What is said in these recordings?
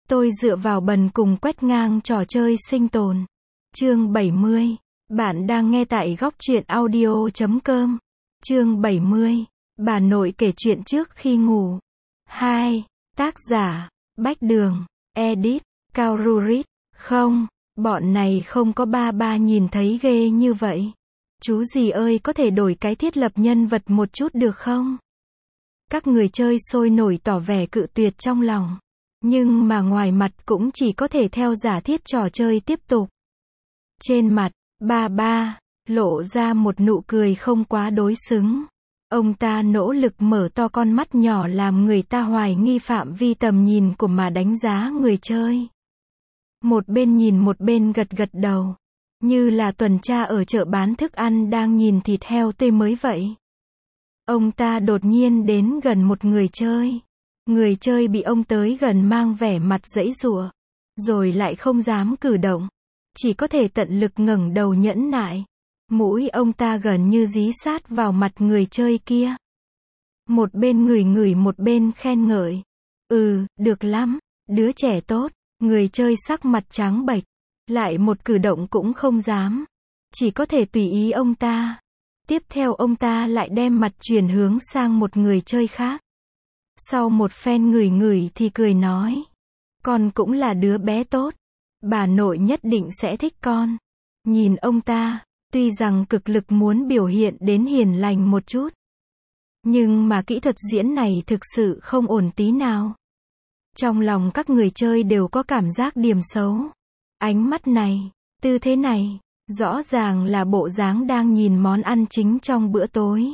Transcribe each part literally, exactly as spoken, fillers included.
Tôi dựa vào bần cùng quét ngang trò chơi sinh tồn. Chương bảy mươi. Bạn đang nghe tại góc truyện audio chấm com. Chương bảy mươi. Bà nội kể chuyện trước khi ngủ. hai. Tác giả: Bách Đường. Edit: Cao Rurit. Không, bọn này không có ba ba nhìn thấy ghê như vậy. Chú gì ơi, có thể đổi cái thiết lập nhân vật một chút được không? Các người chơi sôi nổi tỏ vẻ cự tuyệt trong lòng. Nhưng mà ngoài mặt cũng chỉ có thể theo giả thiết trò chơi tiếp tục. Trên mặt, ba ba, lộ ra một nụ cười không quá đối xứng. Ông ta nỗ lực mở to con mắt nhỏ làm người ta hoài nghi phạm vi tầm nhìn của mà đánh giá người chơi. Một bên nhìn một bên gật gật đầu. Như là tuần tra ở chợ bán thức ăn đang nhìn thịt heo tươi mới vậy. Ông ta đột nhiên đến gần một người chơi. Người chơi bị ông tới gần mang vẻ mặt giãy giụa, rồi lại không dám cử động, chỉ có thể tận lực ngẩng đầu nhẫn nại. Mũi ông ta gần như dí sát vào mặt người chơi kia. Một bên ngửi ngửi một bên khen ngợi. Ừ, được lắm, đứa trẻ tốt. Người chơi sắc mặt trắng bệch, lại một cử động cũng không dám, chỉ có thể tùy ý ông ta. Tiếp theo ông ta lại đem mặt chuyển hướng sang một người chơi khác. Sau một phen ngửi ngửi thì cười nói. Con cũng là đứa bé tốt. Bà nội nhất định sẽ thích con. Nhìn ông ta, tuy rằng cực lực muốn biểu hiện đến hiền lành một chút. Nhưng mà kỹ thuật diễn này thực sự không ổn tí nào. Trong lòng các người chơi đều có cảm giác điểm xấu. Ánh mắt này, tư thế này, rõ ràng là bộ dáng đang nhìn món ăn chính trong bữa tối.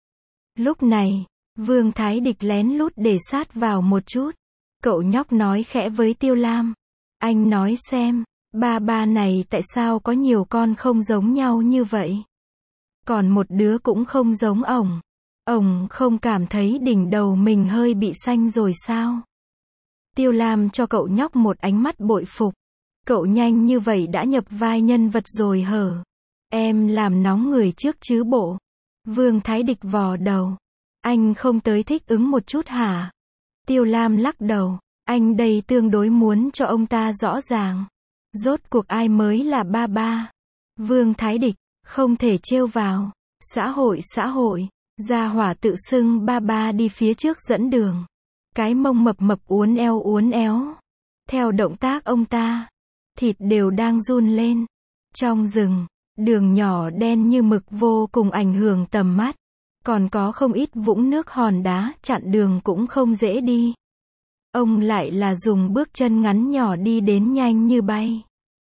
Lúc này, Vương Thái Địch lén lút để sát vào một chút. Cậu nhóc nói khẽ với Tiêu Lam. Anh nói xem, ba ba này tại sao có nhiều con không giống nhau như vậy? Còn một đứa cũng không giống ổng. Ổng không cảm thấy đỉnh đầu mình hơi bị xanh rồi sao? Tiêu Lam cho cậu nhóc một ánh mắt bội phục. Cậu nhanh như vậy đã nhập vai nhân vật rồi hở? Em làm nóng người trước chứ bộ. Vương Thái Địch vò đầu. Anh không tới thích ứng một chút hả? Tiêu Lam lắc đầu. Anh đây tương đối muốn cho ông ta rõ ràng. Rốt cuộc ai mới là ba ba? Vương Thái Địch, không thể trêu vào. Xã hội xã hội, gia hỏa tự xưng ba ba đi phía trước dẫn đường. Cái mông mập mập uốn éo uốn éo. Theo động tác ông ta, thịt đều đang run lên. Trong rừng, đường nhỏ đen như mực vô cùng ảnh hưởng tầm mắt. Còn có không ít vũng nước hòn đá chặn đường cũng không dễ đi. Ông lại là dùng bước chân ngắn nhỏ đi đến nhanh như bay.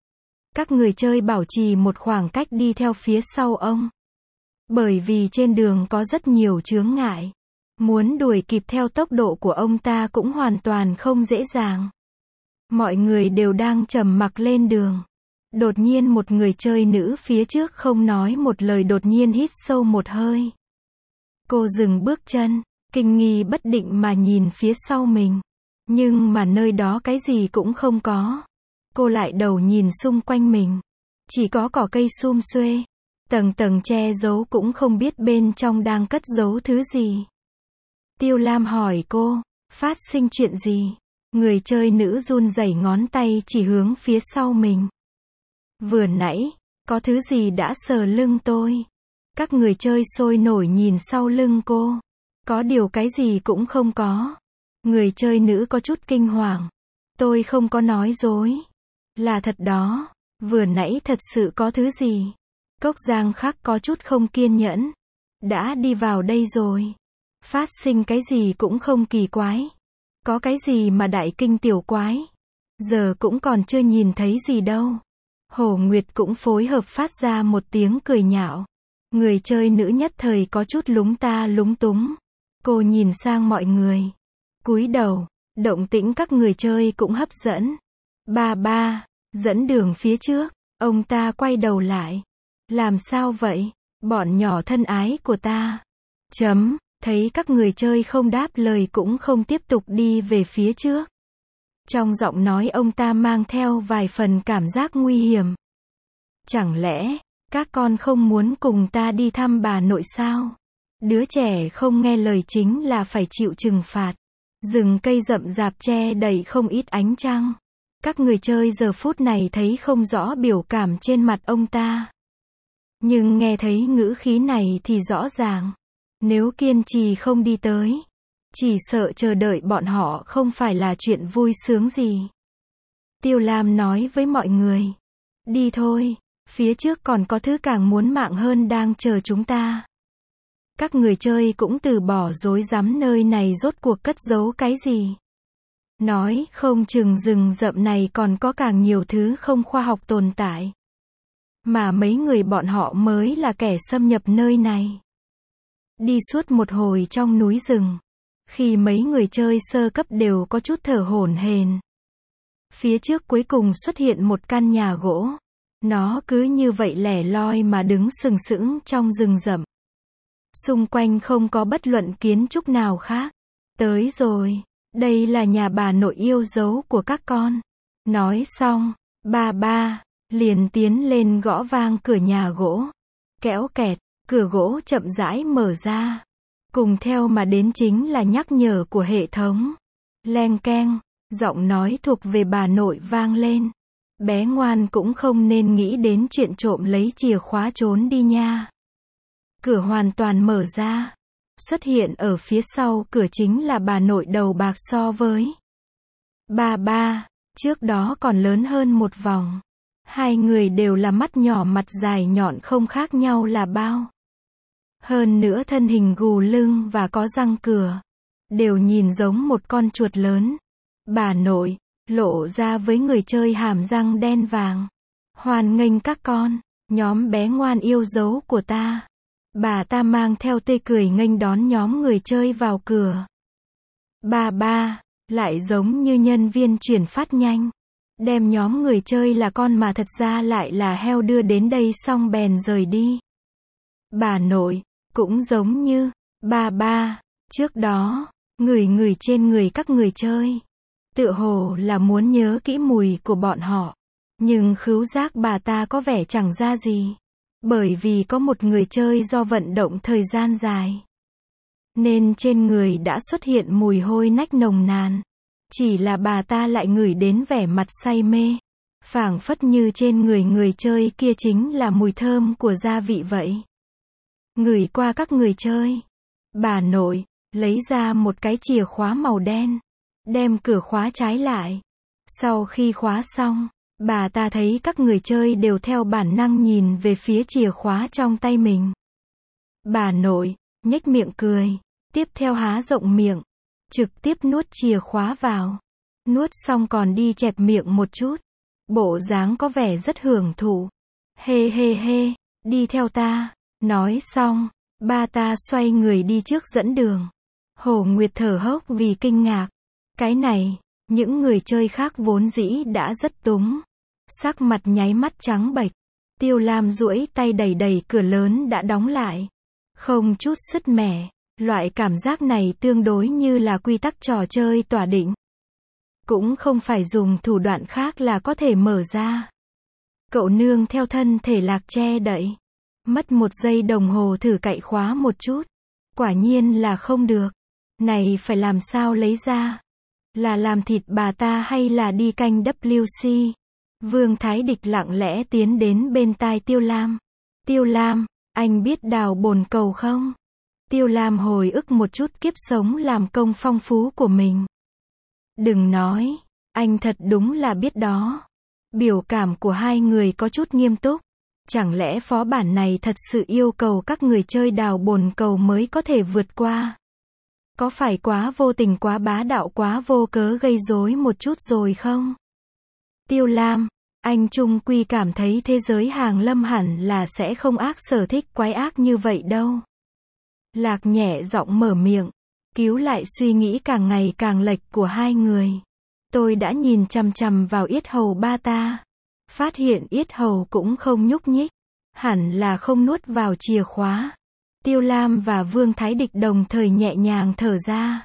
Các người chơi bảo trì một khoảng cách đi theo phía sau ông. Bởi vì trên đường có rất nhiều chướng ngại. Muốn đuổi kịp theo tốc độ của ông ta cũng hoàn toàn không dễ dàng. Mọi người đều đang trầm mặc lên đường. Đột nhiên một người chơi nữ phía trước không nói một lời đột nhiên hít sâu một hơi. Cô dừng bước chân, kinh nghi bất định mà nhìn phía sau mình. Nhưng mà nơi đó cái gì cũng không có. Cô lại đầu nhìn xung quanh mình. Chỉ có cỏ cây sum xuê. Tầng tầng che giấu cũng không biết bên trong đang cất giấu thứ gì. Tiêu Lam hỏi cô, phát sinh chuyện gì? Người chơi nữ run rẩy ngón tay chỉ hướng phía sau mình. Vừa nãy, có thứ gì đã sờ lưng tôi. Các người chơi sôi nổi nhìn sau lưng cô. Có điều cái gì cũng không có. Người chơi nữ có chút kinh hoàng. Tôi không có nói dối. Là thật đó. Vừa nãy thật sự có thứ gì. Cốc Giang Khắc có chút không kiên nhẫn. Đã đi vào đây rồi. Phát sinh cái gì cũng không kỳ quái. Có cái gì mà đại kinh tiểu quái. Giờ cũng còn chưa nhìn thấy gì đâu. Hổ Nguyệt cũng phối hợp phát ra một tiếng cười nhạo. Người chơi nữ nhất thời có chút lúng ta lúng túng. Cô nhìn sang mọi người. Cúi đầu, động tĩnh các người chơi cũng hấp dẫn. Ba ba, dẫn đường phía trước, ông ta quay đầu lại. Làm sao vậy, bọn nhỏ thân ái của ta? Chấm, thấy các người chơi không đáp lời cũng không tiếp tục đi về phía trước. Trong giọng nói ông ta mang theo vài phần cảm giác nguy hiểm. Chẳng lẽ, các con không muốn cùng ta đi thăm bà nội sao? Đứa trẻ không nghe lời chính là phải chịu trừng phạt. Rừng cây rậm rạp che đầy không ít ánh trăng. Các người chơi giờ phút này thấy không rõ biểu cảm trên mặt ông ta. Nhưng nghe thấy ngữ khí này thì rõ ràng. Nếu kiên trì không đi tới, chỉ sợ chờ đợi bọn họ không phải là chuyện vui sướng gì. Tiêu Lam nói với mọi người. Đi thôi, phía trước còn có thứ càng muốn mạng hơn đang chờ chúng ta. Các người chơi cũng từ bỏ rối rắm nơi này rốt cuộc cất giấu cái gì. Nói không chừng rừng rậm này còn có càng nhiều thứ không khoa học tồn tại. Mà mấy người bọn họ mới là kẻ xâm nhập nơi này. Đi suốt một hồi trong núi rừng. Khi mấy người chơi sơ cấp đều có chút thở hổn hển. Phía trước cuối cùng xuất hiện một căn nhà gỗ. Nó cứ như vậy lẻ loi mà đứng sừng sững trong rừng rậm. Xung quanh không có bất luận kiến trúc nào khác. Tới rồi, đây là nhà bà nội yêu dấu của các con. Nói xong, bà ba liền tiến lên gõ vang cửa nhà gỗ. Kéo kẹt, cửa gỗ chậm rãi mở ra. Cùng theo mà đến chính là nhắc nhở của hệ thống. Leng keng, giọng nói thuộc về bà nội vang lên. Bé ngoan cũng không nên nghĩ đến chuyện trộm lấy chìa khóa trốn đi nha. Cửa hoàn toàn mở ra. Xuất hiện ở phía sau cửa chính là bà nội đầu bạc so với bà ba, trước đó còn lớn hơn một vòng. Hai người đều là mắt nhỏ mặt dài nhọn không khác nhau là bao. Hơn nữa thân hình gù lưng và có răng cửa. Đều nhìn giống một con chuột lớn. Bà nội, lộ ra với người chơi hàm răng đen vàng. Hoan nghênh các con, nhóm bé ngoan yêu dấu của ta. Bà ta mang theo tê cười nghênh đón nhóm người chơi vào cửa. Bà ba, lại giống như nhân viên chuyển phát nhanh. Đem nhóm người chơi là con mà thật ra lại là heo đưa đến đây xong bèn rời đi. Bà nội, cũng giống như, bà ba, trước đó, ngửi ngửi trên người các người chơi. Tựa hồ là muốn nhớ kỹ mùi của bọn họ. Nhưng khứu giác bà ta có vẻ chẳng ra gì. Bởi vì có một người chơi do vận động thời gian dài. Nên trên người đã xuất hiện mùi hôi nách nồng nàn. Chỉ là bà ta lại ngửi đến vẻ mặt say mê. Phảng phất như trên người người chơi kia chính là mùi thơm của gia vị vậy. Ngửi qua các người chơi. Bà nội, lấy ra một cái chìa khóa màu đen. Đem cửa khóa trái lại. Sau khi khóa xong, bà ta thấy các người chơi đều theo bản năng nhìn về phía chìa khóa trong tay mình. Bà nội, nhếch miệng cười. Tiếp theo há rộng miệng. Trực tiếp nuốt chìa khóa vào. Nuốt xong còn đi chẹp miệng một chút. Bộ dáng có vẻ rất hưởng thụ. Hê hê hê, đi theo ta. Nói xong, ba ta xoay người đi trước dẫn đường. Hồ Nguyệt thở hốc vì kinh ngạc. Cái này, những người chơi khác vốn dĩ đã rất túng. Sắc mặt nháy mắt trắng bệch. Tiêu Lam duỗi tay đẩy đẩy cửa lớn đã đóng lại. Không chút sứt mẻ. Loại cảm giác này tương đối như là quy tắc trò chơi tỏa định. Cũng không phải dùng thủ đoạn khác là có thể mở ra. Cậu nương theo thân thể lạc che đậy. Mất một giây đồng hồ thử cạy khóa một chút. Quả nhiên là không được. Này phải làm sao lấy ra? Là làm thịt bà ta hay là đi canh W C? Vương Thái Địch lặng lẽ tiến đến bên tai Tiêu Lam. Tiêu Lam, anh biết đào bồn cầu không? Tiêu Lam hồi ức một chút kiếp sống làm công phong phú của mình. Đừng nói, anh thật đúng là biết đó. Biểu cảm của hai người có chút nghiêm túc. Chẳng lẽ phó bản này thật sự yêu cầu các người chơi đào bồn cầu mới có thể vượt qua? Có phải quá vô tình quá bá đạo quá vô cớ gây rối một chút rồi không? Tiêu Lam, anh trung quy cảm thấy thế giới hàng lâm hẳn là sẽ không ác sở thích quái ác như vậy đâu. Lạc nhẹ giọng mở miệng, cứu lại suy nghĩ càng ngày càng lệch của hai người. Tôi đã nhìn chằm chằm vào yết hầu ba ta. Phát hiện yết hầu cũng không nhúc nhích. Hẳn là không nuốt vào chìa khóa. Tiêu Lam và Vương Thái Địch đồng thời nhẹ nhàng thở ra.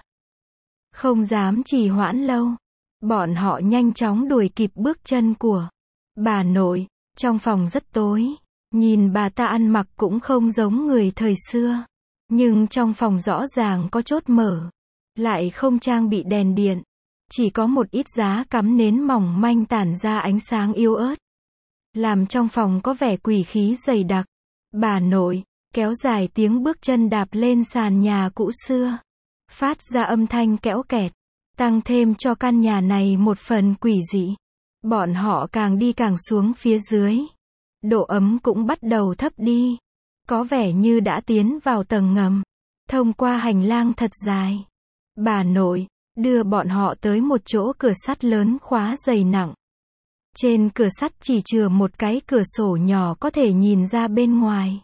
Không dám trì hoãn lâu. Bọn họ nhanh chóng đuổi kịp bước chân của bà nội. Trong phòng rất tối. Nhìn bà ta ăn mặc cũng không giống người thời xưa. Nhưng trong phòng rõ ràng có chốt mở. lại không trang bị đèn điện. Chỉ có một ít giá cắm nến mỏng manh tản ra ánh sáng yếu ớt, làm trong phòng có vẻ quỷ khí dày đặc. Bà nội kéo dài tiếng bước chân đạp lên sàn nhà cũ xưa, phát ra âm thanh kẽo kẹt, tăng thêm cho căn nhà này một phần quỷ dị. Bọn họ càng đi càng xuống phía dưới, độ ấm cũng bắt đầu thấp đi, có vẻ như đã tiến vào tầng ngầm. Thông qua hành lang thật dài, bà nội đưa bọn họ tới một chỗ cửa sắt lớn khóa dày nặng. Trên cửa sắt chỉ chừa một cái cửa sổ nhỏ có thể nhìn ra bên ngoài.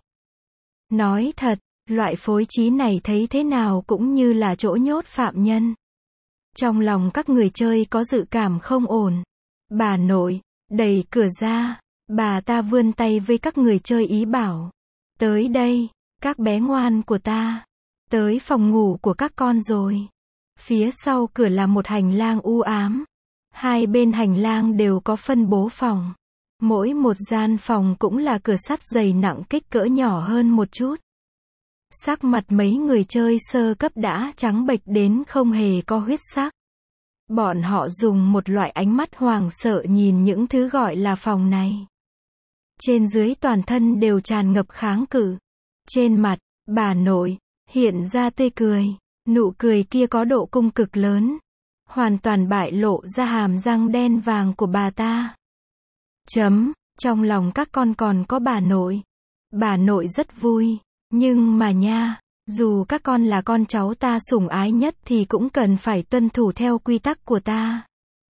Nói thật, loại phối trí này thấy thế nào cũng như là chỗ nhốt phạm nhân. Trong lòng các người chơi có dự cảm không ổn. Bà nội đẩy cửa ra, bà ta vươn tay với các người chơi ý bảo: tới đây, các bé ngoan của ta, tới phòng ngủ của các con rồi. Phía sau cửa là một hành lang u ám. Hai bên hành lang đều có phân bố phòng. Mỗi một gian phòng cũng là cửa sắt dày nặng kích cỡ nhỏ hơn một chút. Sắc mặt mấy người chơi sơ cấp đã trắng bệch đến không hề có huyết sắc. Bọn họ dùng một loại ánh mắt hoảng sợ nhìn những thứ gọi là phòng này. Trên dưới toàn thân đều tràn ngập kháng cự. Trên mặt bà nội hiện ra tươi cười. Nụ cười kia có độ cung cực lớn, hoàn toàn bại lộ ra hàm răng đen vàng của bà ta. Chấm, trong lòng các con còn có bà nội. Bà nội rất vui, nhưng mà nha, dù các con là con cháu ta sủng ái nhất thì cũng cần phải tuân thủ theo quy tắc của ta.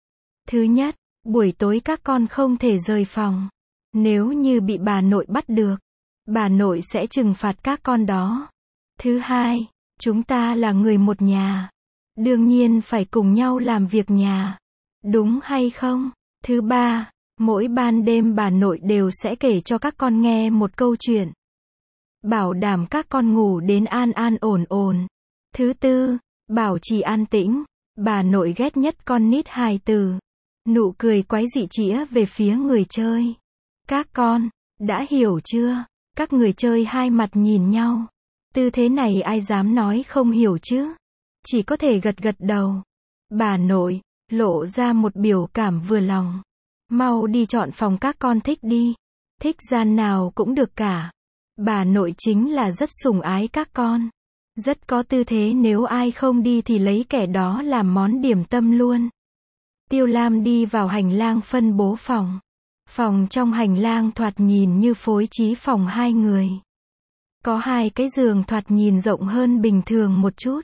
Thứ nhất, buổi tối các con không thể rời phòng. Nếu như bị bà nội bắt được, bà nội sẽ trừng phạt các con đó. Thứ hai, chúng ta là người một nhà, đương nhiên phải cùng nhau làm việc nhà, đúng hay không? Thứ ba, mỗi ban đêm bà nội đều sẽ kể cho các con nghe một câu chuyện, bảo đảm các con ngủ đến an an ổn ổn. Thứ tư, bảo trì an tĩnh. Bà nội ghét nhất con nít hài tử. Nụ cười quái dị chĩa về phía người chơi. Các con đã hiểu chưa? Các người chơi hai mặt nhìn nhau. Tư thế này ai dám nói không hiểu chứ? Chỉ có thể gật gật đầu. Bà nội lộ ra một biểu cảm vừa lòng. Mau đi chọn phòng các con thích đi. Thích gian nào cũng được cả. Bà nội chính là rất sủng ái các con. Rất có tư thế, nếu ai không đi thì lấy kẻ đó làm món điểm tâm luôn. Tiêu Lam đi vào hành lang phân bố phòng. Phòng trong hành lang thoạt nhìn như phối trí phòng hai người. Có hai cái giường thoạt nhìn rộng hơn bình thường một chút.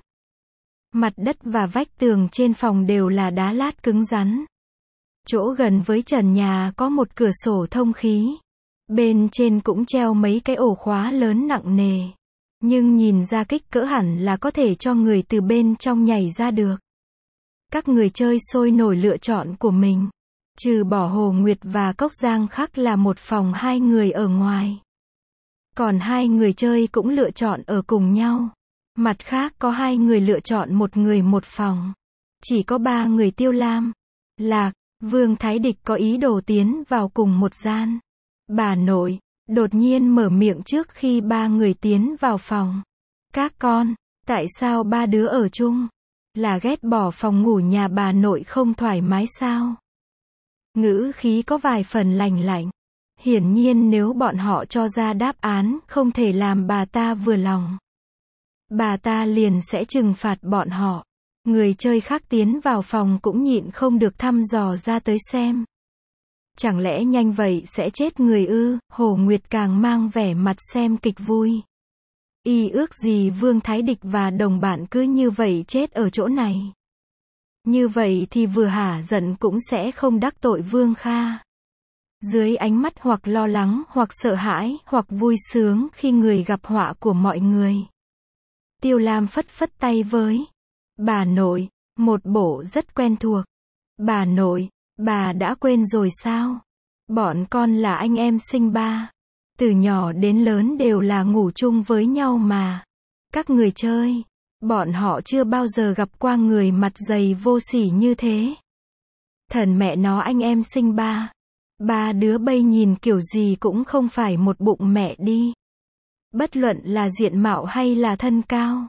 Mặt đất và vách tường trên phòng đều là đá lát cứng rắn. Chỗ gần với trần nhà có một cửa sổ thông khí. Bên trên cũng treo mấy cái ổ khóa lớn nặng nề. Nhưng nhìn ra kích cỡ hẳn là có thể cho người từ bên trong nhảy ra được. Các người chơi sôi nổi lựa chọn của mình. Trừ bỏ Hồ Nguyệt và Cốc Giang khác là một phòng hai người ở ngoài. Còn hai người chơi cũng lựa chọn ở cùng nhau. Mặt khác có hai người lựa chọn một người một phòng. Chỉ có ba người Tiêu Lam, Lạc, Vương Thái Địch có ý đồ tiến vào cùng một gian. Bà nội đột nhiên mở miệng trước khi ba người tiến vào phòng. Các con, tại sao ba đứa ở chung? Là ghét bỏ phòng ngủ nhà bà nội không thoải mái sao? Ngữ khí có vài phần lành lạnh. Hiển nhiên nếu bọn họ cho ra đáp án không thể làm bà ta vừa lòng, bà ta liền sẽ trừng phạt bọn họ. Người chơi khác tiến vào phòng cũng nhịn không được thăm dò ra tới xem. Chẳng lẽ nhanh vậy sẽ chết người ư? Hồ Nguyệt càng mang vẻ mặt xem kịch vui. Y ước gì Vương Thái Địch và đồng bạn cứ như vậy chết ở chỗ này. Như vậy thì vừa hả giận cũng sẽ không đắc tội Vương Kha. Dưới ánh mắt hoặc lo lắng, hoặc sợ hãi, hoặc vui sướng khi người gặp họa của mọi người, Tiêu Lam phất phất tay với bà nội, một bộ rất quen thuộc. Bà nội, bà đã quên rồi sao? Bọn con là anh em sinh ba. Từ nhỏ đến lớn đều là ngủ chung với nhau mà. Các người chơi, bọn họ chưa bao giờ gặp qua người mặt dày vô sỉ như thế. Thần mẹ nó anh em sinh ba. Ba đứa bây nhìn kiểu gì cũng không phải một bụng mẹ đi. Bất luận là diện mạo hay là thân cao.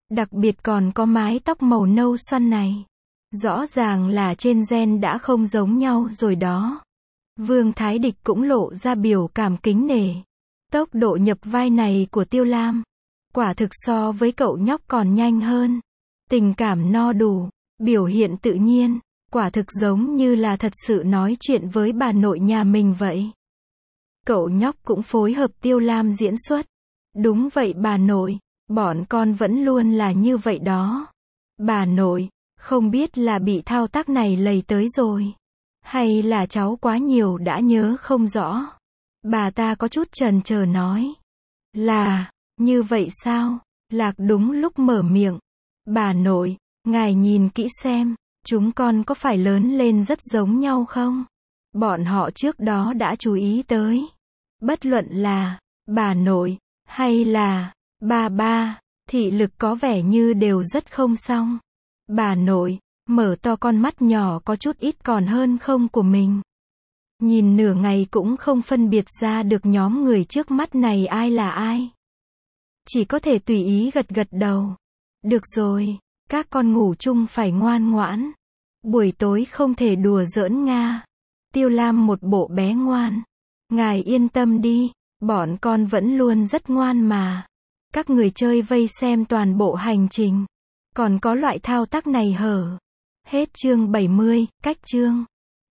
Đặc biệt còn có mái tóc màu nâu xoăn này. Rõ ràng là trên gen đã không giống nhau rồi đó. Vương Thái Địch cũng lộ ra biểu cảm kính nể. Tốc độ nhập vai này của Tiêu Lam, quả thực so với cậu nhóc còn nhanh hơn. Tình cảm no đủ, biểu hiện tự nhiên, quả thực giống như là thật sự nói chuyện với bà nội nhà mình vậy. Cậu nhóc cũng phối hợp Tiêu Lam diễn xuất. Đúng vậy bà nội, bọn con vẫn luôn là như vậy đó. Bà nội, không biết là bị thao tác này lầy tới rồi, hay là cháu quá nhiều đã nhớ không rõ. Bà ta có chút chần chờ nói. Là, như vậy sao? Lạc đúng lúc mở miệng. Bà nội, ngài nhìn kỹ xem, chúng con có phải lớn lên rất giống nhau không? Bọn họ trước đó đã chú ý tới. Bất luận là bà nội hay là ba ba, thị lực có vẻ như đều rất không xong. Bà nội mở to con mắt nhỏ có chút ít còn hơn không của mình. Nhìn nửa ngày cũng không phân biệt ra được nhóm người trước mắt này ai là ai. Chỉ có thể tùy ý gật gật đầu. Được rồi, các con ngủ chung phải ngoan ngoãn. Buổi tối không thể đùa giỡn Nga. Tiêu Lam một bộ bé ngoan. Ngài yên tâm đi, bọn con vẫn luôn rất ngoan mà. Các người chơi vây xem toàn bộ hành trình. Còn có loại thao tác này hở. Hết chương bảy mươi, cách chương.